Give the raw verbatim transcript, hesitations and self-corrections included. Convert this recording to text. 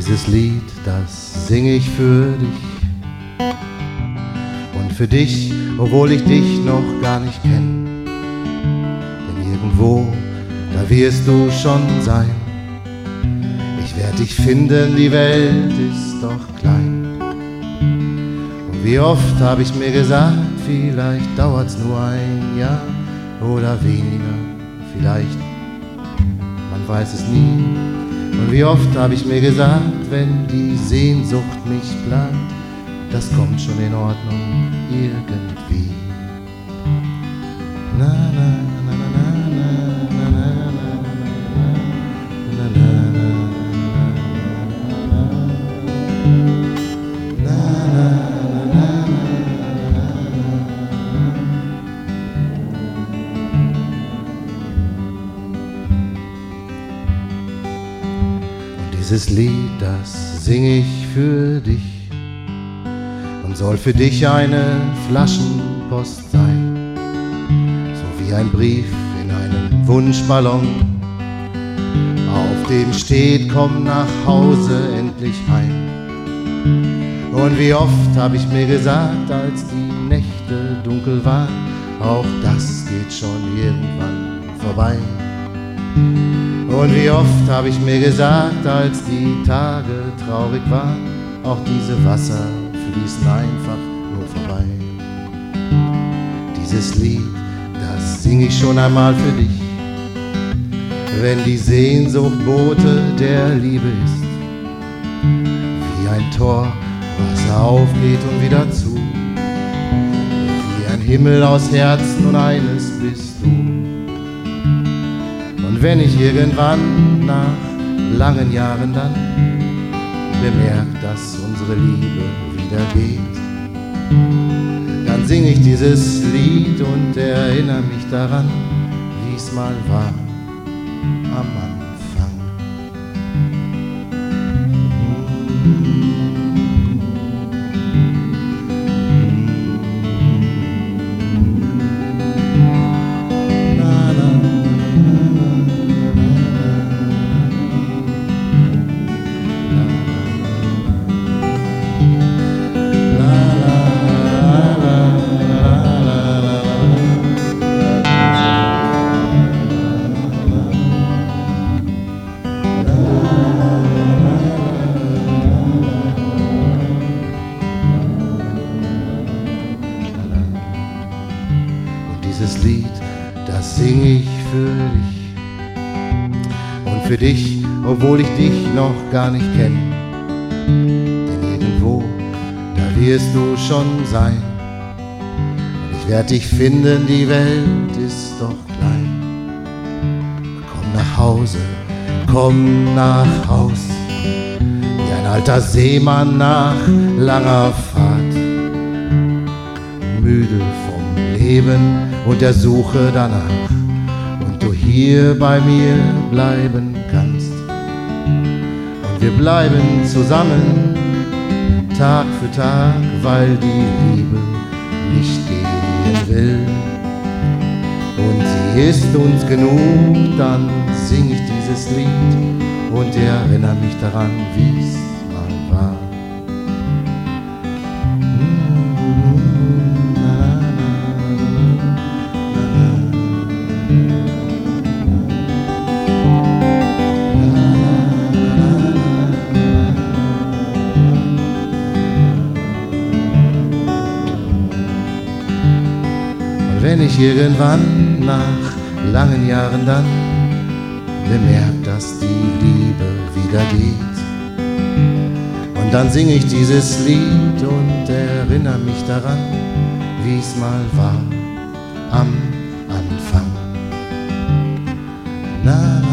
Dieses Lied, das sing ich für dich und für dich, obwohl ich dich noch gar nicht kenn. Denn irgendwo, da wirst du schon sein. Ich werd dich finden, die Welt ist doch klein. Und wie oft hab ich mir gesagt, vielleicht dauert's nur ein Jahr oder weniger, vielleicht, man weiß es nie. Und wie oft hab ich mir gesagt, wenn die Sehnsucht mich plagt, das kommt schon in Ordnung irgendwie. Na, na, na, na, na, na, na, na, na, Dieses Lied, das sing ich für dich und soll für dich eine Flaschenpost sein, so wie ein Brief in einem Wunschballon, auf dem steht, komm nach Hause endlich heim. Und wie oft hab ich mir gesagt, als die Nächte dunkel waren, auch das geht schon irgendwann vorbei. Und wie oft hab ich mir gesagt, als die Tage traurig waren, auch diese Wasser fließen einfach nur vorbei. Dieses Lied, das sing ich schon einmal für dich, wenn die Sehnsucht Bote der Liebe ist, wie ein Tor, was aufgeht und wieder zu, wie ein Himmel aus Herzen und eines bist du. Und wenn ich irgendwann nach langen Jahren dann bemerk, dass unsere Liebe wieder geht, dann sing ich dieses Lied und erinnere mich daran, wie es mal war am Anfang. Dieses Lied, das sing ich für dich und für dich, obwohl ich dich noch gar nicht kenn. Denn irgendwo, da wirst du schon sein. Und ich werd dich finden, die Welt ist doch klein. Komm nach Hause, komm nach Haus, wie ein alter Seemann nach langer Fahrt, müde vom Leben und der Suche danach, und du hier bei mir bleiben kannst. Und wir bleiben zusammen Tag für Tag, weil die Liebe nicht gehen will. Und sie ist uns genug, dann sing ich dieses Lied und erinnere mich daran, wie's mal war. Wenn ich irgendwann nach langen Jahren dann bemerk, dass die Liebe wieder geht, und dann sing ich dieses Lied und erinnere mich daran, wie's mal war am Anfang. Na,